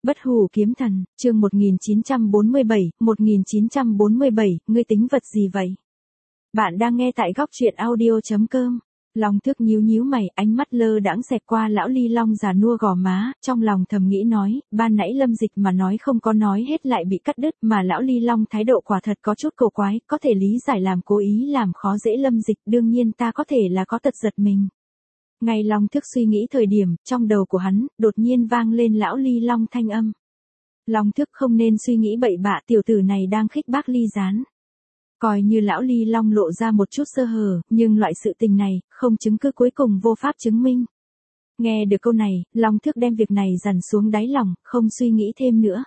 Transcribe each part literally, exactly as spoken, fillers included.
Bất hủ kiếm thần, chương một nghìn chín trăm bốn mươi bảy, một nghìn chín trăm bốn mươi bảy, ngươi tính vật gì vậy? Bạn đang nghe tại góc truyện audio chấm com. Long Thước nhíu nhíu mày, ánh mắt lơ đãng xẹt qua lão Ly Long già nua gò má, trong lòng thầm nghĩ nói, ban nãy Lâm Dịch mà nói không có nói hết lại bị cắt đứt, mà lão Ly Long thái độ quả thật có chút cổ quái, có thể lý giải làm cố ý làm khó dễ Lâm Dịch, đương nhiên ta có thể là có tật giật mình. Ngay Long Thước suy nghĩ thời điểm, trong đầu của hắn, đột nhiên vang lên lão Ly Long thanh âm. Long Thước không nên suy nghĩ bậy bạ, tiểu tử này đang khích bác Ly Gián. Coi như lão Ly Long lộ ra một chút sơ hở, nhưng loại sự tình này, không chứng cứ cuối cùng vô pháp chứng minh. Nghe được câu này, Long Thước đem việc này dằn xuống đáy lòng, không suy nghĩ thêm nữa.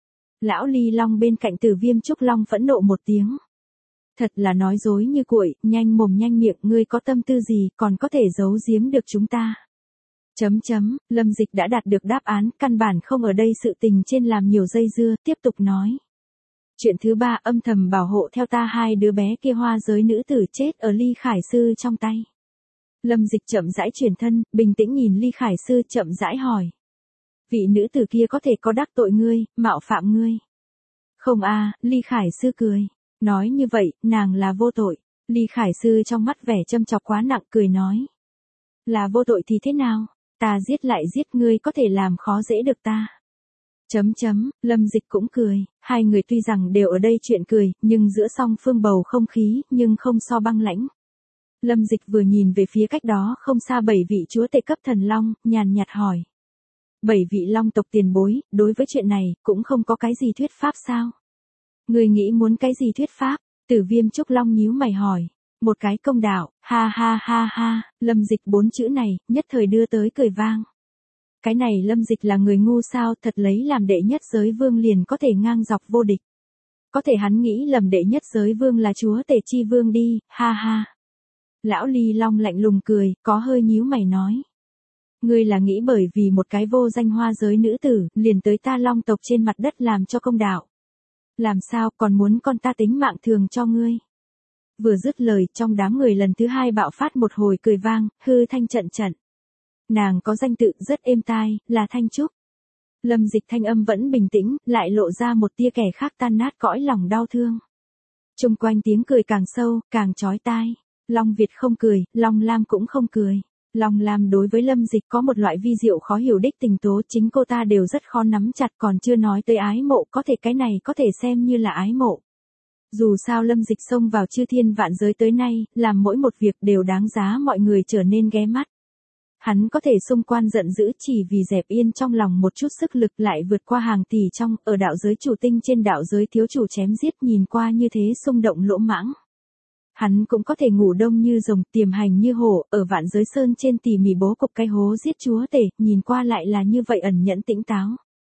Lão Ly Long bên cạnh Tử Viêm Trúc Long phẫn nộ một tiếng. Thật là nói dối như cuội, nhanh mồm nhanh miệng, ngươi có tâm tư gì, còn có thể giấu giếm được chúng ta. Chấm chấm, Lâm Dịch đã đạt được đáp án, căn bản không ở đây sự tình trên làm nhiều dây dưa, tiếp tục nói. Chuyện thứ ba, âm thầm bảo hộ theo ta hai đứa bé kia hoa giới nữ tử chết ở Ly Khải Sư trong tay. Lâm Dịch chậm rãi chuyển thân, bình tĩnh nhìn Ly Khải Sư chậm rãi hỏi. Vị nữ tử kia có thể có đắc tội ngươi, mạo phạm ngươi? Không a, Ly Khải Sư cười. Nói như vậy, nàng là vô tội. Ly Khải Sư trong mắt vẻ châm chọc quá nặng cười nói. Là vô tội thì thế nào? Ta giết lại giết ngươi có thể làm khó dễ được ta. Chấm chấm, Lâm Dịch cũng cười, hai người tuy rằng đều ở đây chuyện cười, nhưng giữa song phương bầu không khí, nhưng không so băng lãnh. Lâm Dịch vừa nhìn về phía cách đó không xa bảy vị chúa tể cấp thần long, nhàn nhạt hỏi. Bảy vị long tộc tiền bối, đối với chuyện này, cũng không có cái gì thuyết pháp sao? Người nghĩ muốn cái gì thuyết pháp? Tử Viêm Trúc Long nhíu mày hỏi. Một cái công đạo, ha ha ha ha, Lâm Dịch bốn chữ này, nhất thời đưa tới cười vang. Cái này Lâm Dịch là người ngu sao, thật lấy làm đệ nhất giới vương liền có thể ngang dọc vô địch. Có thể hắn nghĩ lầm đệ nhất giới vương là chúa tể chi vương đi, ha ha. Lão Ly Long lạnh lùng cười, có hơi nhíu mày nói. Ngươi là nghĩ bởi vì một cái vô danh hoa giới nữ tử, liền tới ta long tộc trên mặt đất làm cho công đạo. Làm sao còn muốn con ta tính mạng thường cho ngươi? Vừa dứt lời, trong đám người lần thứ hai bạo phát một hồi cười vang, hư thanh trận trận. Nàng có danh tự rất êm tai, là Thanh Trúc. Lâm Dịch thanh âm vẫn bình tĩnh, lại lộ ra một tia kẻ khác tan nát cõi lòng đau thương. Chung quanh tiếng cười càng sâu, càng chói tai. Long Việt không cười, Long Lam cũng không cười. Long Lam đối với Lâm Dịch có một loại vi diệu khó hiểu đích tình tố, chính cô ta đều rất khó nắm chặt, còn chưa nói tới ái mộ, có thể cái này có thể xem như là ái mộ. Dù sao Lâm Dịch xông vào chư thiên vạn giới tới nay, làm mỗi một việc đều đáng giá mọi người trở nên ghé mắt. Hắn có thể xung quan giận dữ chỉ vì dẹp yên trong lòng một chút sức lực lại vượt qua hàng tỷ trong, ở đạo giới chủ tinh trên đạo giới thiếu chủ chém giết nhìn qua như thế xung động lỗ mãng. Hắn cũng có thể ngủ đông như rồng tiềm hành như hổ, ở vạn giới sơn trên tỉ mỉ bố cục cái hố giết chúa tể, nhìn qua lại là như vậy ẩn nhẫn tĩnh táo.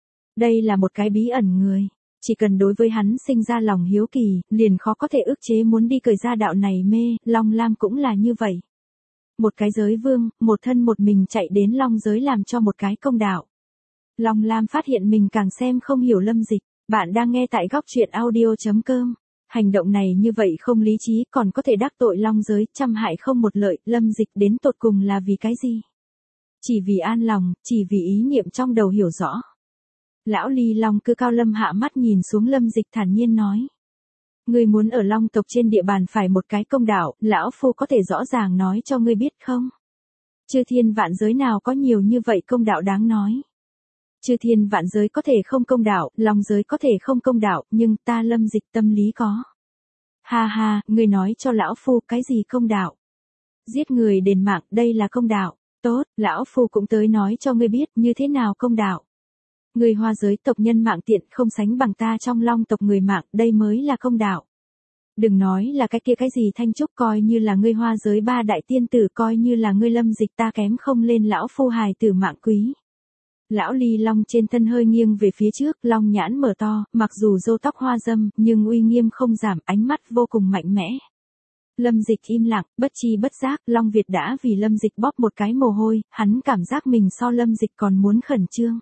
Đây là một cái bí ẩn người. Chỉ cần đối với hắn sinh ra lòng hiếu kỳ, liền khó có thể ức chế muốn đi cởi ra đạo này mê, Long Lam cũng là như vậy. Một cái giới vương, một thân một mình chạy đến Long giới làm cho một cái công đạo. Long Lam phát hiện mình càng xem không hiểu Lâm Dịch, bạn đang nghe tại góc truyện audio chấm com. Hành động này như vậy không lý trí còn có thể đắc tội Long giới, trăm hại không một lợi, Lâm Dịch đến tột cùng là vì cái gì? Chỉ vì an lòng, chỉ vì ý niệm trong đầu hiểu rõ. Lão Ly Long cư cao lâm hạ mắt nhìn xuống Lâm Dịch thản nhiên nói. Ngươi muốn ở Long tộc trên địa bàn phải một cái công đạo, lão phu có thể rõ ràng nói cho ngươi biết không? Chư thiên vạn giới nào có nhiều như vậy công đạo đáng nói? Chư thiên vạn giới có thể không công đạo, Long giới có thể không công đạo, nhưng ta Lâm Dịch tâm lý có. Ha ha, ngươi nói cho lão phu cái gì công đạo? Giết người đền mạng, đây là công đạo. Tốt, lão phu cũng tới nói cho ngươi biết như thế nào công đạo. Người hoa giới tộc nhân mạng tiện không sánh bằng ta trong Long tộc người mạng, đây mới là công đạo. Đừng nói là cái kia cái gì Thanh Trúc, coi như là ngươi hoa giới ba đại tiên tử, coi như là ngươi Lâm Dịch, ta kém không lên lão phu hài tử mạng quý. Lão Ly Long trên thân hơi nghiêng về phía trước, long nhãn mở to, mặc dù râu tóc hoa dâm, nhưng uy nghiêm không giảm, ánh mắt vô cùng mạnh mẽ. Lâm Dịch im lặng, bất chi bất giác, Long Việt đã vì Lâm Dịch bóp một cái mồ hôi, hắn cảm giác mình so Lâm Dịch còn muốn khẩn trương.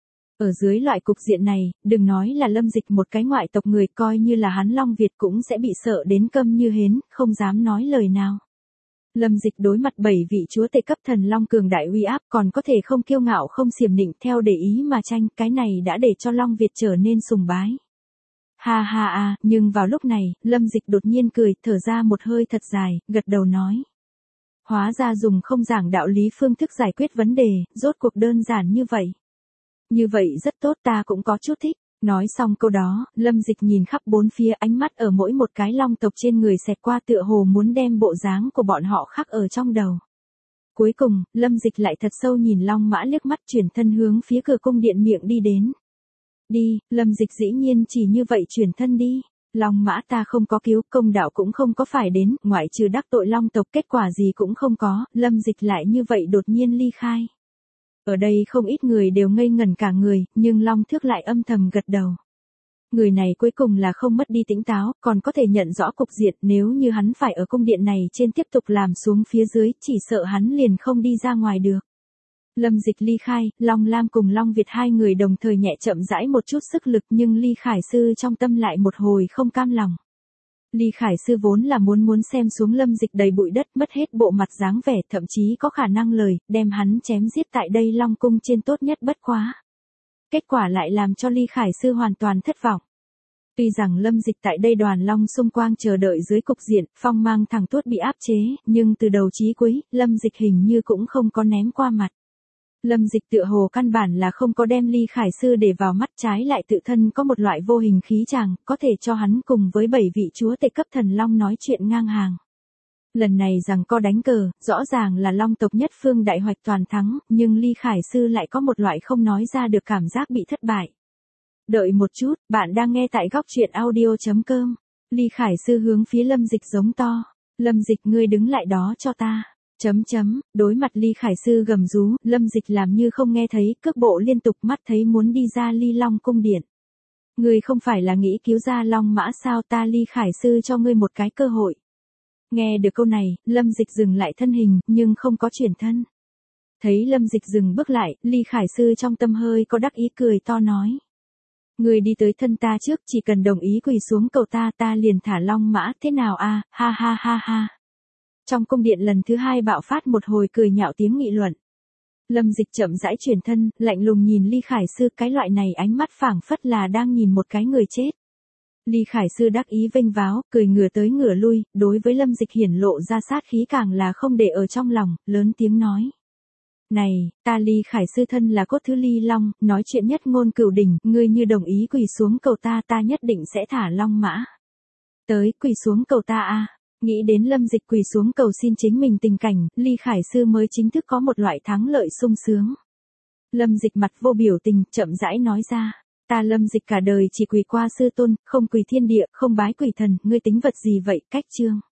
Ở dưới loại cục diện này, đừng nói là Lâm Dịch một cái ngoại tộc người, coi như là hắn Long Việt cũng sẽ bị sợ đến câm như hến, không dám nói lời nào. Lâm Dịch đối mặt bảy vị chúa tể cấp thần long cường đại uy áp còn có thể không kiêu ngạo không xiểm nịnh theo để ý mà tranh, cái này đã để cho Long Việt trở nên sùng bái. Ha ha a, nhưng vào lúc này, Lâm Dịch đột nhiên cười, thở ra một hơi thật dài, gật đầu nói. Hóa ra dùng không giảng đạo lý phương thức giải quyết vấn đề, rốt cuộc đơn giản như vậy. Như vậy rất tốt, ta cũng có chút thích. Nói xong câu đó, Lâm Dịch nhìn khắp bốn phía, ánh mắt ở mỗi một cái long tộc trên người xẹt qua tựa hồ muốn đem bộ dáng của bọn họ khắc ở trong đầu. Cuối cùng, Lâm Dịch lại thật sâu nhìn Long Mã liếc mắt, chuyển thân hướng phía cửa cung điện miệng đi đến. Đi, Lâm Dịch dĩ nhiên chỉ như vậy chuyển thân đi. Long Mã ta không có cứu, công đạo cũng không có phải đến, ngoại trừ đắc tội long tộc kết quả gì cũng không có, Lâm Dịch lại như vậy đột nhiên ly khai. Ở đây không ít người đều ngây ngẩn cả người, nhưng Long Thước lại âm thầm gật đầu. Người này cuối cùng là không mất đi tỉnh táo, còn có thể nhận rõ cục diện, nếu như hắn phải ở cung điện này trên tiếp tục làm xuống phía dưới, chỉ sợ hắn liền không đi ra ngoài được. Lâm Dịch ly khai, Long Lam cùng Long Việt hai người đồng thời nhẹ chậm rãi một chút sức lực, nhưng Ly Khải Sư trong tâm lại một hồi không cam lòng. Ly Khải Sư vốn là muốn muốn xem xuống Lâm Dịch đầy bụi đất, mất hết bộ mặt dáng vẻ, thậm chí có khả năng lời, đem hắn chém giết tại đây Long Cung trên tốt nhất bất quá. Kết quả lại làm cho Ly Khải Sư hoàn toàn thất vọng. Tuy rằng Lâm Dịch tại đây đoàn long xung quanh chờ đợi dưới cục diện, phong mang thẳng tuốt bị áp chế, nhưng từ đầu chí cuối, Lâm Dịch hình như cũng không có ném qua mặt. Lâm Dịch tựa hồ căn bản là không có đem Ly Khải Sư để vào mắt, trái lại tự thân có một loại vô hình khí chàng, có thể cho hắn cùng với bảy vị chúa tể cấp thần long nói chuyện ngang hàng. Lần này rằng co đánh cờ, rõ ràng là long tộc nhất phương đại hoạch toàn thắng, nhưng Ly Khải Sư lại có một loại không nói ra được cảm giác bị thất bại. Đợi một chút, bạn đang nghe tại góc truyện audio chấm com. Ly Khải Sư hướng phía Lâm Dịch giống to. Lâm Dịch, ngươi đứng lại đó cho ta. Chấm chấm, đối mặt Ly Khải Sư gầm rú, Lâm Dịch làm như không nghe thấy, cước bộ liên tục, mắt thấy muốn đi ra Ly Long cung điện. Ngươi không phải là nghĩ cứu ra Long Mã sao, ta Ly Khải Sư cho ngươi một cái cơ hội. Nghe được câu này, Lâm Dịch dừng lại thân hình, nhưng không có chuyển thân. Thấy Lâm Dịch dừng bước lại, Ly Khải Sư trong tâm hơi có đắc ý cười to nói. Ngươi đi tới thân ta trước, chỉ cần đồng ý quỳ xuống cầu ta, ta liền thả Long Mã, thế nào a? Ha ha ha ha. Trong cung điện lần thứ hai bạo phát một hồi cười nhạo tiếng nghị luận. Lâm Dịch chậm rãi chuyển thân, lạnh lùng nhìn Ly Khải Sư, cái loại này ánh mắt phảng phất là đang nhìn một cái người chết. Ly Khải Sư đắc ý vênh váo, cười ngửa tới ngửa lui, đối với Lâm Dịch hiển lộ ra sát khí càng là không để ở trong lòng, lớn tiếng nói. Này, ta Ly Khải Sư thân là cốt thứ Ly Long, nói chuyện nhất ngôn cửu đỉnh, ngươi như đồng ý quỳ xuống cầu ta, ta nhất định sẽ thả Long Mã. Tới, quỳ xuống cầu ta a. Nghĩ đến Lâm Dịch quỳ xuống cầu xin chính mình tình cảnh, Ly Khải Sư mới chính thức có một loại thắng lợi sung sướng. Lâm Dịch mặt vô biểu tình, chậm rãi nói ra, ta Lâm Dịch cả đời chỉ quỳ qua sư tôn, không quỳ thiên địa, không bái quỷ thần, ngươi tính vật gì vậy, cách chương.